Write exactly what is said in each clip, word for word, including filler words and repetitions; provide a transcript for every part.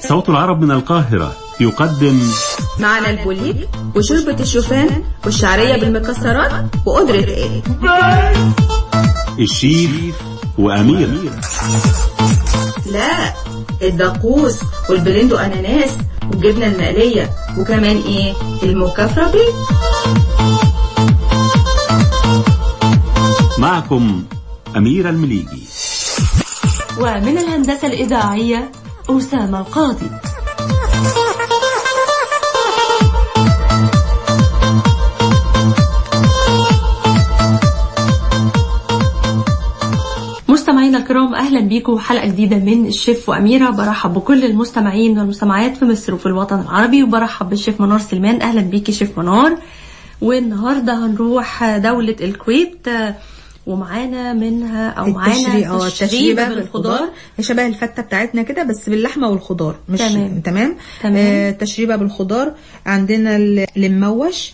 صوت العرب من القاهرة يقدم معنا البوليك وشوربة الشوفان والشعرية بالمكسرات وقدرة ايه الشيف وأمير. لا، الدقوس والبلندو أناناس والجبنة المقلية وكمان ايه المكفرة. معكم أميرة المليجي، ومن الهندسة الإذاعية أسامة القاضي. مستمعينا الكرام، أهلا بيكم حلقة جديدة من الشيف وأميرة. برحب بكل المستمعين والمستمعات في مصر وفي الوطن العربي، وبرحب بالشيف منار سليمان. أهلا بيكي شيف منار. والنهاردة هنروح دولة الكويت ومعانا منها او معانا التشريبة بالخضار، شبه الفتة بتاعتنا كده بس باللحمة والخضار. مش تمام تمام, تمام. آه تشريبة بالخضار. عندنا المموش،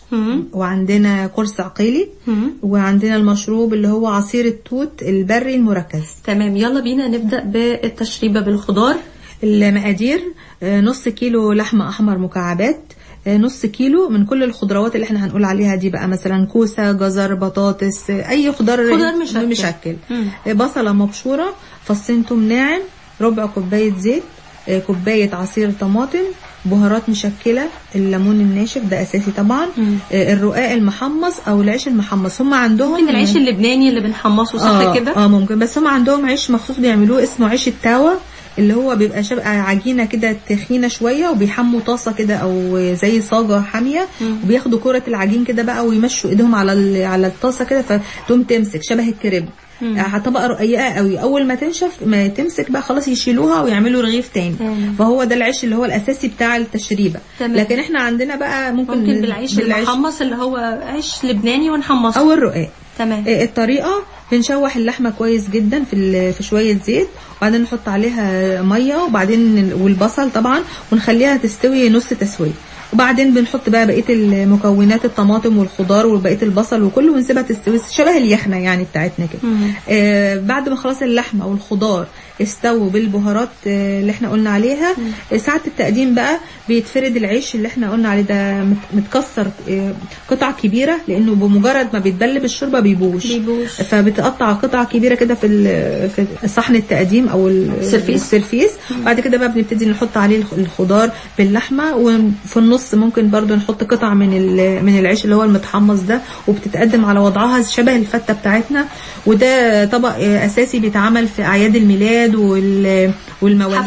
وعندنا قرص عقيلي، وعندنا المشروب اللي هو عصير التوت البري المركز. تمام، يلا بينا نبدأ بالتشريبة بالخضار. المقادير: آه نص كيلو لحمة احمر مكعبات، نص كيلو من كل الخضروات اللي احنا هنقول عليها دي بقى، مثلا كوسة، جزر، بطاطس، اي خضار خضار مشكل, مشكل. بصلة مبشورة، فصين توم ناعم، ربع كوباية زيت، كوباية عصير طماطم، بهارات مشكلة، الليمون الناشف ده اساسي طبعا، مم. الرقاق المحمص او العيش المحمص. هم عندهم ممكن العيش اللبناني اللي بنحمصه صح آه كده؟ اه ممكن، بس هم عندهم عيش مخصوص بيعملوه اسمه عيش التاوى، اللي هو بيبقى شبه عجينه كده تخينه شويه، وبيحموا طاسه كده او زي صاجه حاميه، وبياخدوا كره العجين كده بقى ويمشوا ايدهم على على الطاسه كده فتقوم تمسك شبه الكريب. طبقه رقيقه قوي، اول ما تنشف ما تمسك بقى خلاص يشيلوها ويعملوا رغيف تاني. مم. فهو ده العيش اللي هو الاساسي بتاع التشريبه. تمام. لكن احنا عندنا بقى ممكن, ممكن بالعيش, بالعيش المحمص اللي هو عيش لبناني ونحمصه، او الرقاق. تمام. الطريقه: بنشوح اللحمه كويس جدا في في شويه زيت، وبعدين نحط عليها ميه، وبعدين والبصل طبعا، ونخليها تستوي نص تسويه، وبعدين بنحط بقى بقيه المكونات، الطماطم والخضار وبقيه البصل وكله، ونسيبها تستوي شبه اليخنه يعني بتاعتنا كده. آه بعد ما خلاص اللحمه والخضار استووا بالبهارات آه اللي احنا قلنا عليها، آه ساعه التقديم بقى بيتفرد العيش اللي احنا قلنا عليه ده متكسر آه قطع كبيره، لانه بمجرد ما بيتبل بالشوربه بيبوش, بيبوش. فبتقطع قطع كبيره كده في في صحن التقديم او السرفيس, السرفيس. بعد كده بقى بنبتدي نحط عليه الخضار باللحمه، وفي النص ممكن برضو نحط قطع من من العيش اللي هو المتحمص ده، وبتتقدم على وضعها شبه الفتة بتاعتنا. وده طبق اساسي بيتعمل في اعياد الميلاد والمواليد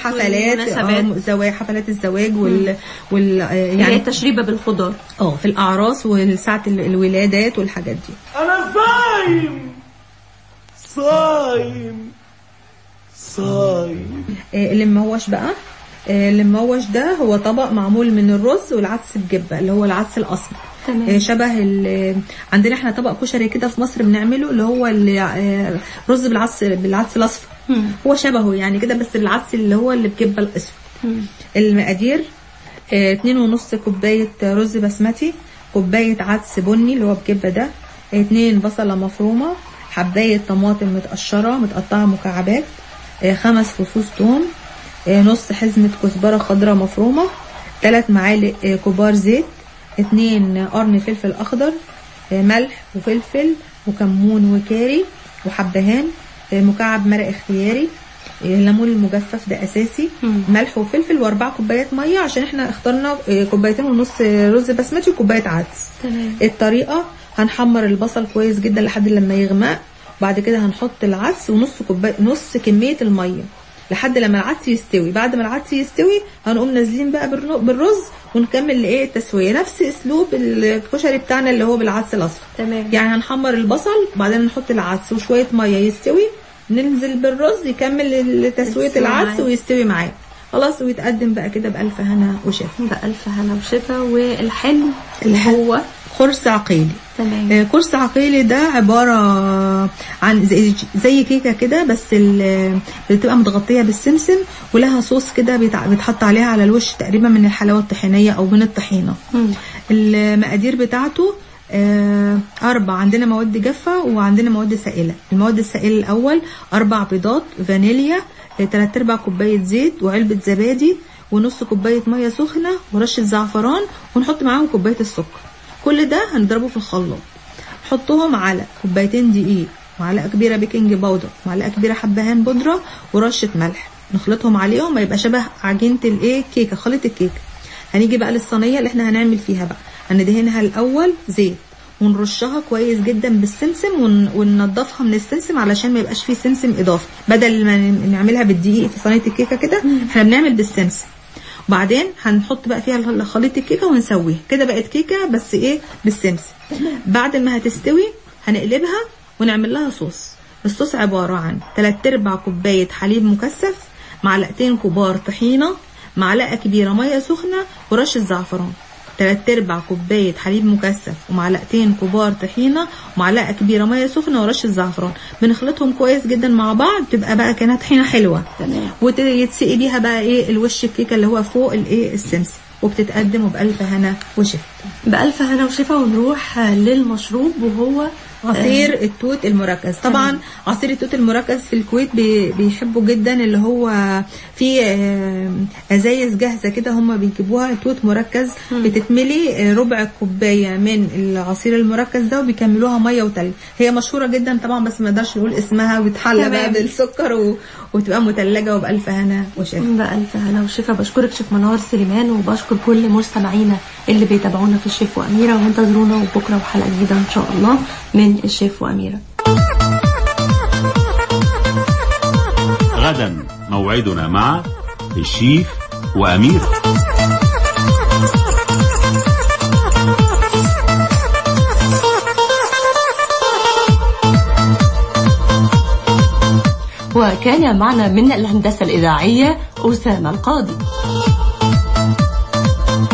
والحفلات، زواج حفلات الزواج وال, وال يعني التشريبة بالخضار اه في الاعراس وساعة الولادات والحاجات دي. انا صايم صايم صايم. اللي مموش بقى، اللي مموش ده هو طبق معمول من الرز والعدس بجبة، اللي هو العدس الأسمر. تمام. شبه عندنا احنا طبق كشري كده في مصر بنعمله، اللي هو الرز بالعدس بالعدس الأصفر. مم. هو شبهه يعني كده، بس العدس اللي هو اللي بجبة الأسود. المقادير: اه اتنين ونص كوباية رز بسمتي، كوباية عدس بني اللي هو بجبة ده، اتنين بصلة مفرومة، حباية طماطم متقشرة متقطعة مكعبات، اه خمس فصوص ثوم، نص حزمة كزبرة خضراء مفرومة، ثلاث معالق كبار زيت، اتنين قرن فلفل اخضر، ملح وفلفل وكمون وكاري وحبهان، مكعب مرق اختياري، الليمون المجفف ده اساسي، ملح وفلفل، واربع كوبايات ميه عشان احنا اخترنا كوبايتين ونص رز بسمتي وكوبايه عدس. تمام. الطريقه: هنحمر البصل كويس جدا لحد لما يغمق، بعد كده هنحط العدس ونص كوبايه نص كميه الميه لحد لما العدس يستوي. بعد ما العدس يستوي هنقوم نازلين بقى بالرز ونكمل لايه التسويه، نفس اسلوب الكشري بتاعنا اللي هو بالعدس الاصفر. تمام. يعني هنحمر البصل، بعدين نحط العدس وشويه ميه يستوي، ننزل بالرز يكمل تسويه العدس ويستوي معاه خلاص، ويتقدم بقى كده بألف هنا وشفا. بألف هنا وشفا. والحلو اللي هو قرص عقيلي. تمام. قرص عقيلي ده عبارة عن زي, زي كيكة كده، بس بتبقى متغطية بالسمسم، ولها صوص كده بيتحط عليها على الوش تقريبا من الحلاوة الطحينية او من الطحينة. م. المقادير بتاعته أربع، عندنا مواد جافة وعندنا مواد سائلة. المواد السائلة الأول أربع بيضات، فانيليا، تلات أرباع كوباية زيت، وعلبة زبادي، ونص كوبايه ميه سخنه ورشه زعفران، ونحط معاهم كوبايه السكر. كل ده هنضربه في الخلاط. نحطهم على كوبايتين دقيق، معلقه كبيره بيكنج باودر، معلقه كبيره حبهان بودره، ورشه ملح. نخلطهم عليهم ما يبقى شبه عجينه الايه كيكه، خليط الكيكه. هنيجي بقى للصينيه اللي احنا هنعمل فيها بقى. هندهنها الاول زيت ونرشها كويس جدا بالسمسم، ون... وننضفها من السمسم علشان ما يبقاش فيه سمسم اضافي. بدل ما نعملها بالدقيق في صينيه الكيكه كده، احنا بنعمل بالسمسم. وبعدين هنحط بقى فيها خليط الكيكه ونسويها كده، بقت كيكه بس ايه بالسمسم. بعد ما هتستوي هنقلبها ونعمل لها صوص. الصوص عباره عن تلات ارباع كوبايه حليب مكثف، معلقتين كبار طحينه، معلقه كبيره ميه سخنه، ورشه زعفران. تلات ارباع كوبايه حليب مكثف ومعلقتين كبار طحينه ومعلقه كبيره ميه سخنه ورشه زعفران. بنخلطهم كويس جدا مع بعض، تبقى بقى كانت طحينه حلوه. تمام. ويتسقي بيها بقى ايه الوش الكيكه اللي هو فوق الايه السمسم، وبتتقدم وبألف هنا وشفا. بألف هنا وشفا. ونروح للمشروب وهو عصير التوت المركز. طبعا تمام. عصير التوت المركز في الكويت بيحبوا جدا، اللي هو في ازايز جاهزه كده هم بيجيبوها توت مركز، م. بتتملي ربع كوبايه من العصير المركز ده وبيكملوها ميه وتلج. هي مشهوره جدا طبعا، بس ما نقدرش نقول اسمها، وتحلى بقى بالسكر و... وتبقى مثلجه وبألف هنا وشفا. بألف هنا وشفا. بشكرك شيف منار سليمان، وبشكر كل مستمعينا اللي بيتابعونا في الشيف وأميرة، وانتظرونا وبكره وحلقه جديده ان شاء الله من الشيف وأميرة. غدا موعدنا مع الشيف وأميرة. وكان معنا من الهندسة الإذاعية أسامة القاضي.